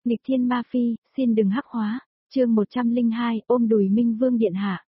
Nghịch thiên ma phi, xin đừng hắc hóa. Chương 102, ôm đùi Minh Vương điện hạ.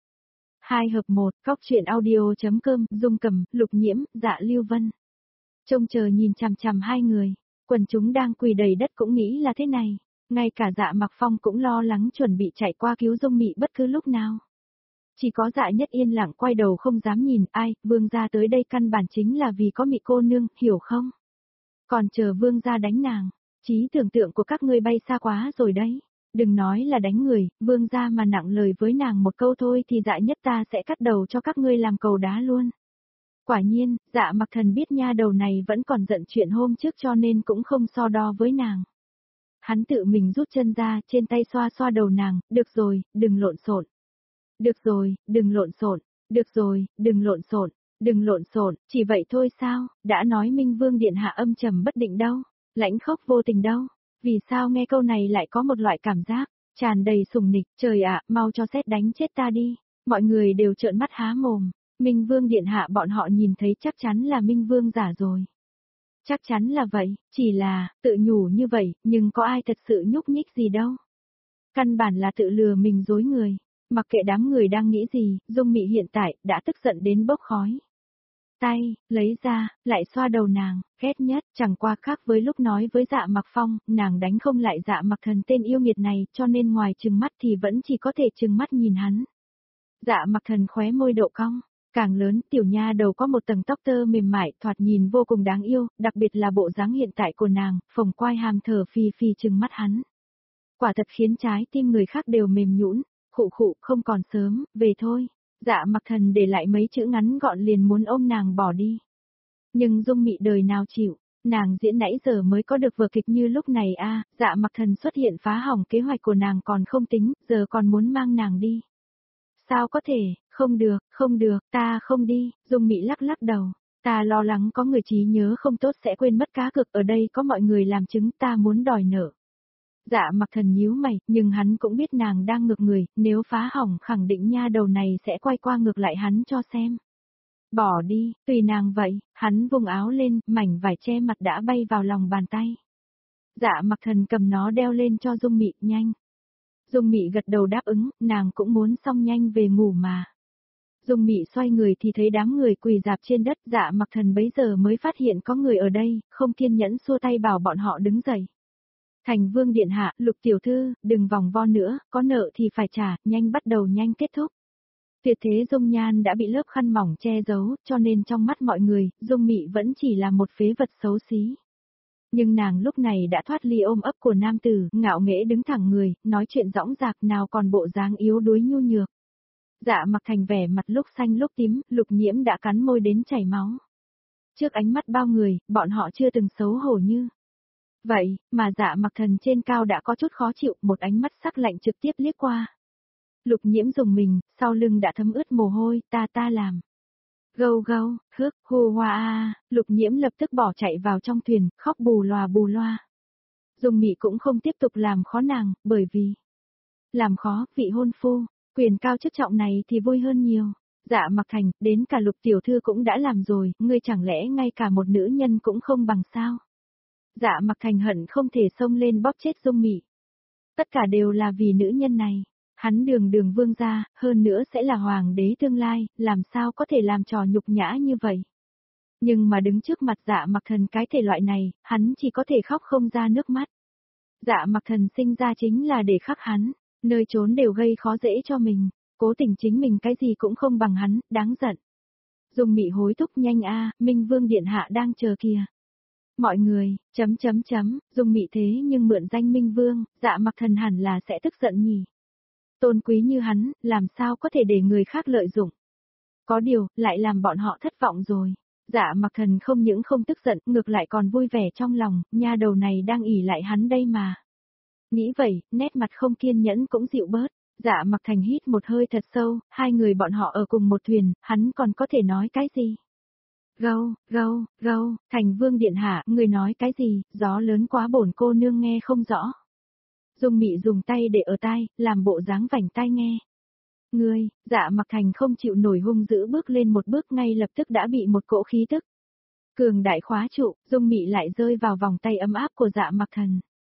2 hợp 1, Cóc truyện audio.com, Dung Cầm, Lục Nhiễm, Dạ Lưu Vân. Trông chờ nhìn chằm chằm hai người, quần chúng đang quỳ đầy đất cũng nghĩ là thế này, ngay cả Dạ Mặc Phong cũng lo lắng chuẩn bị chạy qua cứu Dung Mị bất cứ lúc nào. Chỉ có Dạ Nhất yên lặng quay đầu không dám nhìn ai, Vương gia tới đây căn bản chính là vì có Mị cô nương, hiểu không? Còn chờ Vương gia đánh nàng, trí tưởng tượng của các ngươi bay xa quá rồi đấy. Đừng nói là đánh người, Vương gia mà nặng lời với nàng một câu thôi thì Dạ Nhất ta sẽ cắt đầu cho các ngươi làm cầu đá luôn. Quả nhiên, Dạ Mặc Thần biết nha đầu này vẫn còn giận chuyện hôm trước cho nên cũng không so đo với nàng. Hắn tự mình rút chân ra, trên tay xoa xoa đầu nàng, được rồi, đừng lộn xộn. Được rồi, đừng lộn xộn. Được rồi, đừng lộn xộn. Đừng lộn xộn, chỉ vậy thôi sao, đã nói Minh Vương điện hạ âm trầm bất định đâu, lãnh khốc vô tình đâu. Vì sao nghe câu này lại có một loại cảm giác tràn đầy sùng nịch, trời ạ, mau cho sét đánh chết ta đi. Mọi người đều trợn mắt há mồm. Minh Vương điện hạ bọn họ nhìn thấy chắc chắn là Minh Vương giả rồi. Chắc chắn là vậy, chỉ là, tự nhủ như vậy, nhưng có ai thật sự nhúc nhích gì đâu. Căn bản là tự lừa mình dối người. Mặc kệ đám người đang nghĩ gì, Dung Mị hiện tại đã tức giận đến bốc khói. Tay, lấy ra, lại xoa đầu nàng, ghét nhất, chẳng qua khác với lúc nói với Dạ Mặc Phong, nàng đánh không lại Dạ Mặc Thần tên yêu nghiệt này, cho nên ngoài trừng mắt thì vẫn chỉ có thể trừng mắt nhìn hắn. Dạ Mặc Thần khóe môi độ cong, càng lớn, tiểu nha đầu có một tầng tóc tơ mềm mại, thoạt nhìn vô cùng đáng yêu, đặc biệt là bộ dáng hiện tại của nàng, phồng quai hàm thở phì phì trừng mắt hắn. Quả thật khiến trái tim người khác đều mềm nhũn. Khụ khụ, không còn sớm, về thôi. Dạ Mặc Thần để lại mấy chữ ngắn gọn liền muốn ôm nàng bỏ đi. Nhưng Dung Mị đời nào chịu, nàng diễn nãy giờ mới có được vở kịch như lúc này a. Dạ Mặc Thần xuất hiện phá hỏng kế hoạch của nàng còn không tính, giờ còn muốn mang nàng đi. Sao có thể, không được, ta không đi, Dung Mị lắc lắc đầu. Ta lo lắng có người trí nhớ không tốt sẽ quên mất cá cược ở đây có mọi người làm chứng ta muốn đòi nợ. Dạ Mặc Thần nhíu mày, nhưng hắn cũng biết nàng đang ngược người, nếu phá hỏng khẳng định nha đầu này sẽ quay qua ngược lại hắn cho xem. Bỏ đi, tùy nàng vậy, hắn vung áo lên, mảnh vải che mặt đã bay vào lòng bàn tay. Dạ Mặc Thần cầm nó đeo lên cho Dung Mị, nhanh. Dung Mị gật đầu đáp ứng, nàng cũng muốn xong nhanh về ngủ mà. Dung Mị xoay người thì thấy đám người quỳ rạp trên đất, Dạ Mặc Thần bấy giờ mới phát hiện có người ở đây, không kiên nhẫn xua tay bảo bọn họ đứng dậy. Thành Vương điện hạ, Lục tiểu thư, đừng vòng vo nữa, có nợ thì phải trả, nhanh bắt đầu nhanh kết thúc. Tuyệt thế dung nhan đã bị lớp khăn mỏng che giấu, cho nên trong mắt mọi người, Dung Mị vẫn chỉ là một phế vật xấu xí. Nhưng nàng lúc này đã thoát ly ôm ấp của nam tử, ngạo nghễ đứng thẳng người, nói chuyện dõng dạc nào còn bộ dáng yếu đuối nhu nhược. Dạ Mặc Thành vẻ mặt lúc xanh lúc tím, Lục Nhiễm đã cắn môi đến chảy máu. Trước ánh mắt bao người, bọn họ chưa từng xấu hổ như vậy, mà Dạ Mặc Thần trên cao đã có chút khó chịu, một ánh mắt sắc lạnh trực tiếp liếc qua. Lục Nhiễm dùng mình, sau lưng đã thấm ướt mồ hôi, ta làm. Gâu gâu, hước, hù hoa a, Lục Nhiễm lập tức bỏ chạy vào trong thuyền, khóc bù loa. Dung Mị cũng không tiếp tục làm khó nàng, bởi vì làm khó, vị hôn phu, quyền cao chức trọng này thì vui hơn nhiều. Dạ Mặc Thành, đến cả Lục tiểu thư cũng đã làm rồi, ngươi chẳng lẽ ngay cả một nữ nhân cũng không bằng sao? Dạ Mặc Thành hận không thể xông lên bóp chết Dung Mị. Tất cả đều là vì nữ nhân này. Hắn đường vương gia, hơn nữa sẽ là hoàng đế tương lai, làm sao có thể làm trò nhục nhã như vậy. Nhưng mà đứng trước mặt Dạ Mặc Thần cái thể loại này, hắn chỉ có thể khóc không ra nước mắt. Dạ Mặc Thần sinh ra chính là để khắc hắn, nơi trốn đều gây khó dễ cho mình, cố tình chính mình cái gì cũng không bằng hắn, đáng giận. Dung Mị hối thúc nhanh a, Minh Vương điện hạ đang chờ kìa. Mọi người, Dung Mị thế nhưng mượn danh Minh Vương, Dạ Mặc Thần hẳn là sẽ tức giận nhỉ. Tôn quý như hắn, làm sao có thể để người khác lợi dụng. Có điều, lại làm bọn họ thất vọng rồi. Dạ Mặc Thần không những không tức giận, ngược lại còn vui vẻ trong lòng, nha đầu này đang ỷ lại hắn đây mà. Nghĩ vậy, nét mặt không kiên nhẫn cũng dịu bớt. Dạ Mặc Thành hít một hơi thật sâu, hai người bọn họ ở cùng một thuyền, hắn còn có thể nói cái gì? Gâu, Thành Vương điện hạ, người nói cái gì, gió lớn quá bổn cô nương nghe không rõ. Dung Mị dùng tay để ở tai, làm bộ dáng vảnh tai nghe. Ngươi, Dạ Mặc Thành không chịu nổi hung dữ bước lên một bước ngay lập tức đã bị một cỗ khí tức cường đại khóa trụ, Dung Mị lại rơi vào vòng tay ấm áp của Dạ Mặc Thần.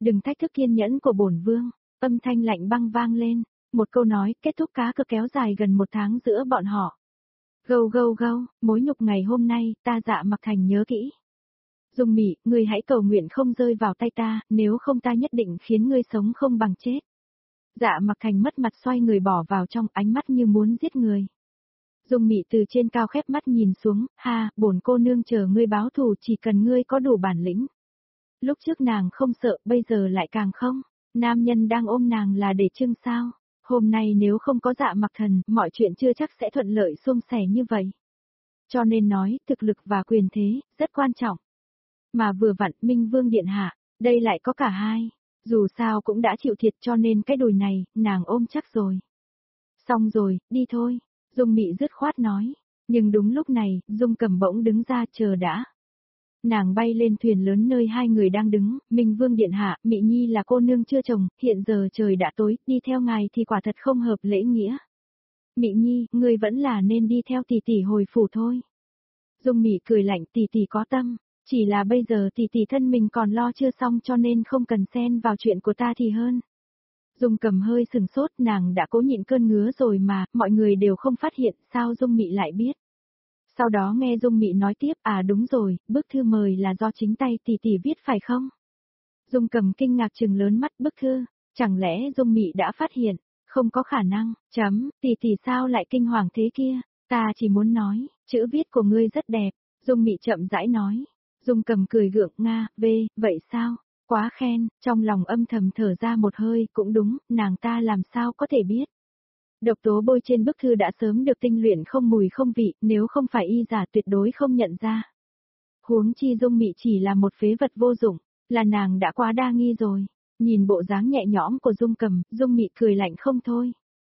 Đừng thách thức kiên nhẫn của bổn vương, âm thanh lạnh băng vang lên, một câu nói kết thúc cá cược kéo dài gần 1 tháng giữa bọn họ. Gâu gâu gâu, mối nhục ngày hôm nay, ta Dạ Mặc Thành nhớ kỹ. Dung Mị, ngươi hãy cầu nguyện không rơi vào tay ta, nếu không ta nhất định khiến ngươi sống không bằng chết. Dạ Mặc Thành mất mặt xoay người bỏ vào trong, ánh mắt như muốn giết người. Dung Mị từ trên cao khép mắt nhìn xuống, ha, bổn cô nương chờ ngươi báo thù chỉ cần ngươi có đủ bản lĩnh. Lúc trước nàng không sợ, bây giờ lại càng không. Nam nhân đang ôm nàng là để trưng sao. Hôm nay nếu không có Dạ Mặc Thần, mọi chuyện chưa chắc sẽ thuận lợi suôn sẻ như vậy. Cho nên nói, thực lực và quyền thế, rất quan trọng. Mà vừa vặn, Minh Vương Điện Hạ, đây lại có cả hai. Dù sao cũng đã chịu thiệt cho nên cái đùi này, nàng ôm chắc rồi. Xong rồi, đi thôi. Dung Mị dứt khoát nói. Nhưng đúng lúc này, Dung Cầm bỗng đứng ra chờ đã. Nàng bay lên thuyền lớn nơi hai người đang đứng, Minh Vương Điện Hạ, Mị Nhi là cô nương chưa chồng, hiện giờ trời đã tối, đi theo ngài thì quả thật không hợp lễ nghĩa. Mị Nhi, ngươi vẫn là nên đi theo tỷ tỷ hồi phủ thôi. Dung Mị cười lạnh, tỷ tỷ có tâm, chỉ là bây giờ tỷ tỷ thân mình còn lo chưa xong cho nên không cần xen vào chuyện của ta thì hơn. Dung Cầm hơi sừng sốt, nàng đã cố nhịn cơn ngứa rồi mà, mọi người đều không phát hiện, sao Dung Mị lại biết. Sau đó nghe Dung Mị nói tiếp, à đúng rồi, bức thư mời là do chính tay tỷ tỷ viết phải không? Dung Cầm kinh ngạc trừng lớn mắt bức thư, chẳng lẽ Dung Mị đã phát hiện, không có khả năng, tỷ tỷ sao lại kinh hoàng thế kia, ta chỉ muốn nói, chữ viết của ngươi rất đẹp, Dung Mị chậm rãi nói. Dung Cầm cười gượng, nga, vậy sao? Quá khen, trong lòng âm thầm thở ra một hơi, cũng đúng, nàng ta làm sao có thể biết. Độc tố bôi trên bức thư đã sớm được tinh luyện không mùi không vị, nếu không phải y giả tuyệt đối không nhận ra. Huống chi Dung Mị chỉ là một phế vật vô dụng, là nàng đã quá đa nghi rồi. Nhìn bộ dáng nhẹ nhõm của Dung Cầm, Dung Mị cười lạnh không thôi.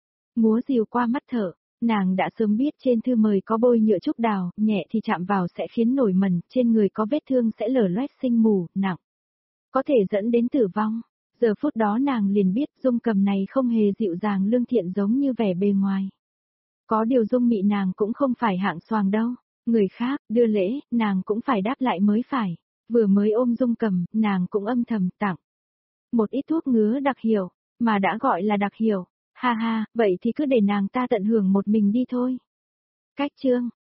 Múa rìu qua mắt thở, nàng đã sớm biết trên thư mời có bôi nhựa trúc đào, nhẹ thì chạm vào sẽ khiến nổi mẩn, trên người có vết thương sẽ lở loét sinh mù, nặng. Có thể dẫn đến tử vong. Giờ phút đó nàng liền biết Dung Cầm này không hề dịu dàng lương thiện giống như vẻ bề ngoài. Có điều Dung Mị nàng cũng không phải hạng xoàng đâu. Người khác, đưa lễ, nàng cũng phải đáp lại mới phải. Vừa mới ôm Dung Cầm, nàng cũng âm thầm tặng. Một ít thuốc ngứa đặc hiệu, mà đã gọi là đặc hiệu. Ha ha, vậy thì cứ để nàng ta tận hưởng một mình đi thôi. Cách chương